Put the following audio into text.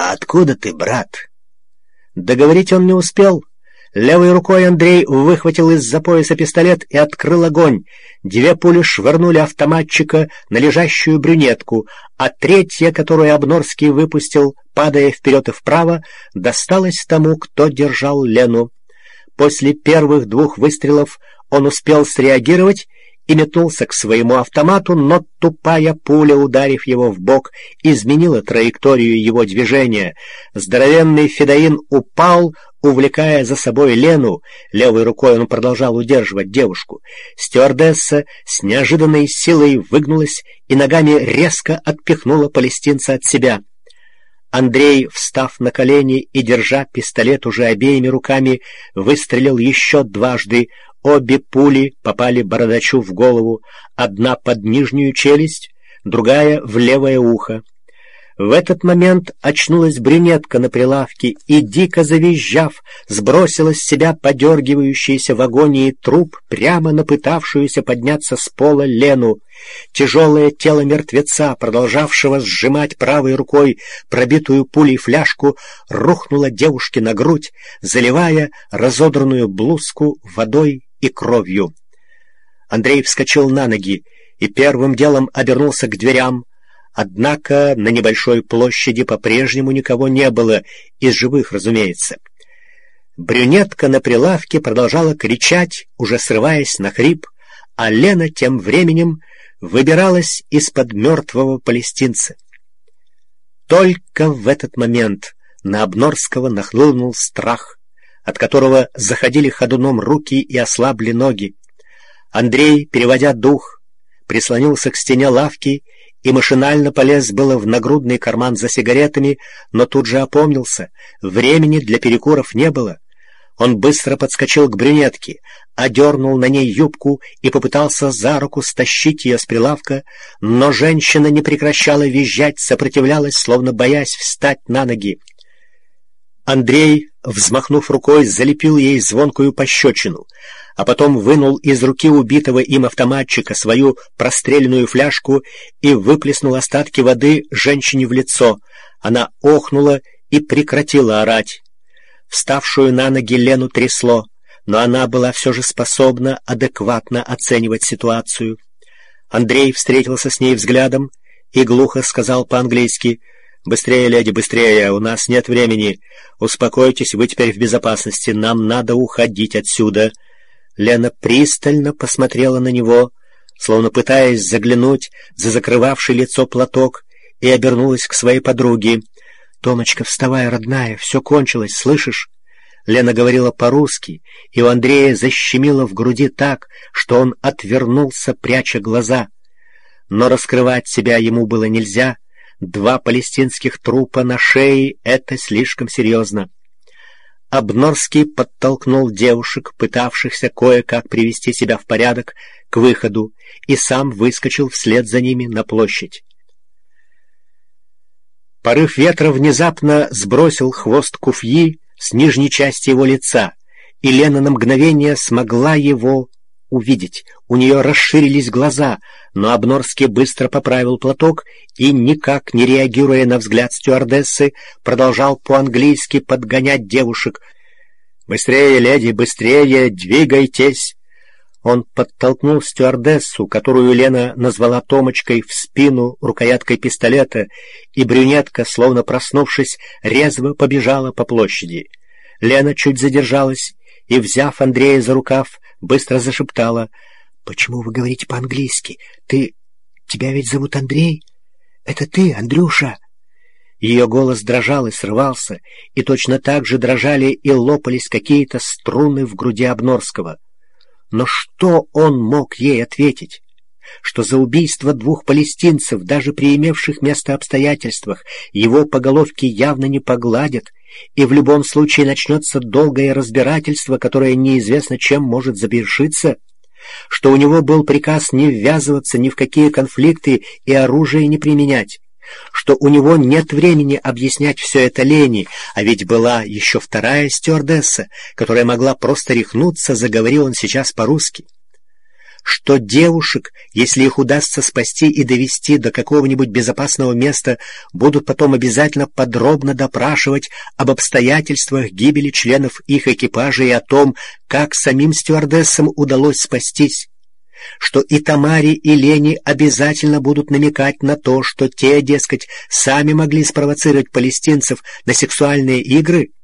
«А откуда ты, брат?» Договорить он не успел. Левой рукой Андрей выхватил из-за пояса пистолет и открыл огонь. 2 пули швырнули автоматчика на лежащую брюнетку, а 3-я, которую Обнорский выпустил, падая вперед и вправо, досталась тому, кто держал Лену. После первых 2 выстрелов он успел среагировать и метнулся к своему автомату, но тупая пуля, ударив его в бок, изменила траекторию его движения. Здоровенный федоин упал, увлекая за собой Лену. Левой рукой он продолжал удерживать девушку. Стюардесса с неожиданной силой выгнулась и ногами резко отпихнула палестинца от себя. Андрей, встав на колени и держа пистолет уже обеими руками, выстрелил еще 2. Обе пули попали бородачу в голову, одна под нижнюю челюсть, другая в левое ухо. В этот момент очнулась брюнетка на прилавке и, дико завизжав, сбросила с себя подергивающийся в агонии труп прямо на пытавшуюся подняться с пола Лену. Тяжелое тело мертвеца, продолжавшего сжимать правой рукой пробитую пулей фляжку, рухнуло девушке на грудь, заливая разодранную блузку водой и кровью. Андрей вскочил на ноги и первым делом обернулся к дверям. Однако на небольшой площади по-прежнему никого не было, из живых, разумеется. Брюнетка на прилавке продолжала кричать, уже срываясь на хрип, а Лена тем временем выбиралась из-под мертвого палестинца. Только в этот момент на Обнорского нахлынул страх, от которого заходили ходуном руки и ослабли ноги. Андрей, переводя дух, прислонился к стене лавки и машинально полез было в нагрудный карман за сигаретами, но тут же опомнился. Времени для перекуров не было. Он быстро подскочил к брюнетке, одернул на ней юбку и попытался за руку стащить ее с прилавка, но женщина не прекращала визжать, сопротивлялась, словно боясь встать на ноги. Андрей, взмахнув рукой, залепил ей звонкую пощечину, а потом вынул из руки убитого им автоматчика свою простреленную фляжку и выплеснул остатки воды женщине в лицо. Она охнула и прекратила орать. Вставшую на ноги Лену трясло, но она была все же способна адекватно оценивать ситуацию. Андрей встретился с ней взглядом и глухо сказал по-английски: «Быстрее, леди, быстрее, у нас нет времени. Успокойтесь, вы теперь в безопасности, нам надо уходить отсюда». Лена пристально посмотрела на него, словно пытаясь заглянуть за закрывавший лицо платок, и обернулась к своей подруге. «Томочка, вставай, родная, все кончилось, слышишь?» Лена говорила по-русски, и у Андрея защемило в груди так, что он отвернулся, пряча глаза. Но раскрывать себя ему было нельзя. 2 палестинских трупа на шее — это слишком серьезно. Обнорский подтолкнул девушек, пытавшихся кое-как привести себя в порядок, к выходу, и сам выскочил вслед за ними на площадь. Порыв ветра внезапно сбросил хвост куфьи с нижней части его лица, и Лена на мгновение смогла его увидеть. У нее расширились глаза, но Обнорский быстро поправил платок и, никак не реагируя на взгляд стюардессы, продолжал по-английски подгонять девушек. «Быстрее, леди, быстрее, двигайтесь!» Он подтолкнул стюардессу, которую Лена назвала Томочкой, в спину рукояткой пистолета, и брюнетка, словно проснувшись, резво побежала по площади. Лена чуть задержалась и, взяв Андрея за рукав, быстро зашептала: «Почему вы говорите по-английски? Тебя ведь зовут Андрей? Это ты, Андрюша?» Ее голос дрожал и срывался, и точно так же дрожали и лопались какие-то струны в груди Обнорского. Но что он мог ей ответить? Что за убийство 2 палестинцев, даже при имевших место обстоятельствах, его по головке явно не погладят, и в любом случае начнется долгое разбирательство, которое неизвестно чем может завершиться? Что у него был приказ не ввязываться ни в какие конфликты и оружие не применять? Что у него нет времени объяснять все это Лене, а ведь была еще 2-я стюардесса, которая могла просто рехнуться, заговорил он сейчас по-русски. что девушек, если их удастся спасти и довести до какого-нибудь безопасного места, будут потом обязательно подробно допрашивать об обстоятельствах гибели членов их экипажа и о том, как самим стюардессам удалось спастись, что и Тамаре, и Лене обязательно будут намекать на то, что те, дескать, сами могли спровоцировать палестинцев на сексуальные игры,